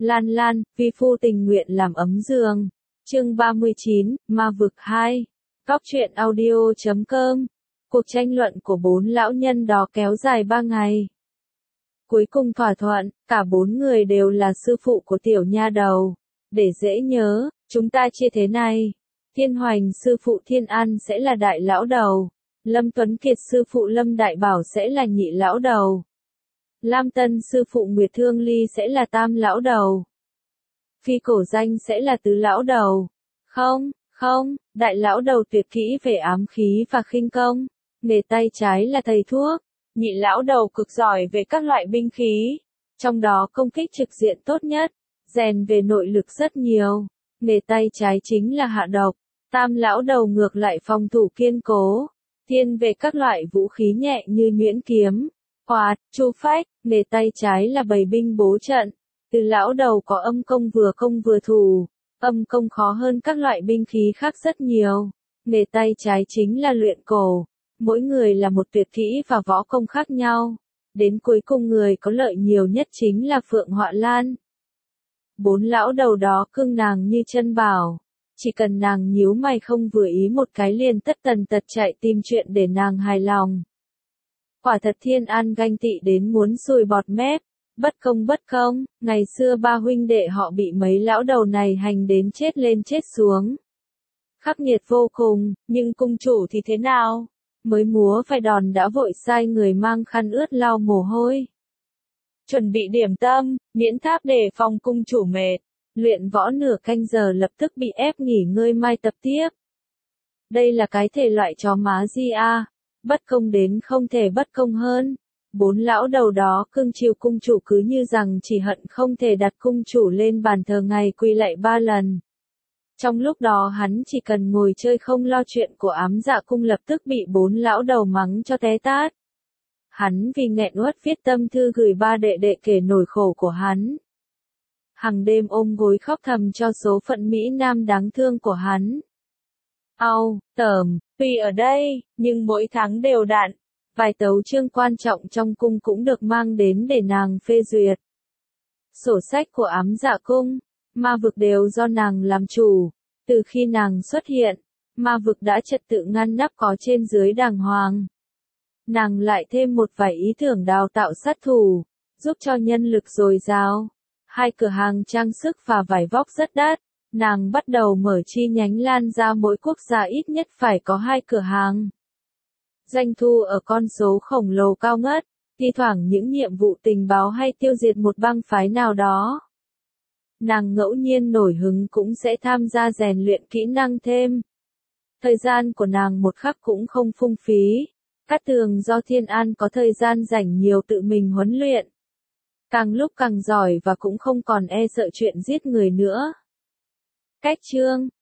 Lan Lan, vi phu tình nguyện làm ấm giường. Chương 39, Ma vực 2. Cóc truyện audio.com. Cuộc tranh luận của bốn lão nhân đó kéo dài 3 ngày. Cuối cùng thỏa thuận, cả bốn người đều là sư phụ của tiểu nha đầu. Để dễ nhớ, chúng ta chia thế này. Thiên Hoành sư phụ Thiên An sẽ là đại lão đầu. Lâm Tuấn Kiệt sư phụ Lâm Đại Bảo sẽ là nhị lão đầu. Lam Tân sư phụ Nguyệt Thương Ly sẽ là tam lão đầu. Phi Cổ Danh sẽ là tứ lão đầu. Không, đại lão đầu tuyệt kỹ về ám khí và khinh công. Nghề tay trái là thầy thuốc. Nhị lão đầu cực giỏi về các loại binh khí. Trong đó công kích trực diện tốt nhất. Rèn về nội lực rất nhiều. Nghề tay trái chính là hạ độc. Tam lão đầu ngược lại phòng thủ kiên cố. Thiên về các loại vũ khí nhẹ như nhuyễn kiếm, quạt, chu phách. Nghề tay trái là bày binh bố trận. Từ lão đầu có âm công vừa thủ. Âm công khó hơn các loại binh khí khác rất nhiều. Nghề tay trái chính là luyện cổ. Mỗi người là một tuyệt kỹ và võ công khác nhau. Đến cuối cùng người có lợi nhiều nhất chính là Phượng Họa Lan. Bốn lão đầu đó cưng nàng như chân bảo. Chỉ cần nàng nhíu mày không vừa ý một cái liền tất tần tật chạy tìm chuyện để nàng hài lòng. Quả thật Thiên An ganh tị đến muốn sùi bọt mép. Bất công, ngày xưa ba huynh đệ họ bị mấy lão đầu này hành đến chết lên chết xuống. Khắc nghiệt vô cùng, nhưng cung chủ thì thế nào? Mới múa phải đòn đã vội sai người mang khăn ướt lau mồ hôi. Chuẩn bị điểm tâm, miễn tháp để phòng cung chủ mệt. Luyện võ nửa canh giờ lập tức bị ép nghỉ ngơi mai tập tiếp. Đây là cái thể loại chó má gì à? Bất công đến không thể bất công hơn. Bốn lão đầu đó cưng chiều cung chủ cứ như rằng chỉ hận không thể đặt cung chủ lên bàn thờ ngày quỳ lạy 3 lần. Trong lúc đó hắn chỉ cần ngồi chơi không lo chuyện của Ám Dạ Cung lập tức bị bốn lão đầu mắng cho té tát. Hắn vì nghẹn uất viết tâm thư gửi ba đệ đệ kể nỗi khổ của hắn. Hằng đêm ôm gối khóc thầm cho số phận Mỹ Nam đáng thương của hắn. Tuy ở đây, nhưng mỗi tháng đều đặn. Vài tấu chương quan trọng trong cung cũng được mang đến để nàng phê duyệt. Sổ sách của Ám Dạ Cung, ma vực đều do nàng làm chủ. Từ khi nàng xuất hiện, ma vực đã trật tự ngăn nắp có trên dưới đàng hoàng. Nàng lại thêm một vài ý tưởng đào tạo sát thủ, giúp cho nhân lực dồi dào. 2 cửa hàng trang sức và vải vóc rất đắt. Nàng bắt đầu mở chi nhánh lan ra mỗi quốc gia ít nhất phải có 2 cửa hàng. Doanh thu ở con số khổng lồ cao ngất, thi thoảng những nhiệm vụ tình báo hay tiêu diệt một bang phái nào đó. Nàng ngẫu nhiên nổi hứng cũng sẽ tham gia rèn luyện kỹ năng thêm. Thời gian của nàng một khắc cũng không phung phí. Cát Tường do Thiên An có thời gian rảnh nhiều tự mình huấn luyện. Càng lúc càng giỏi và cũng không còn e sợ chuyện giết người nữa. Cách chương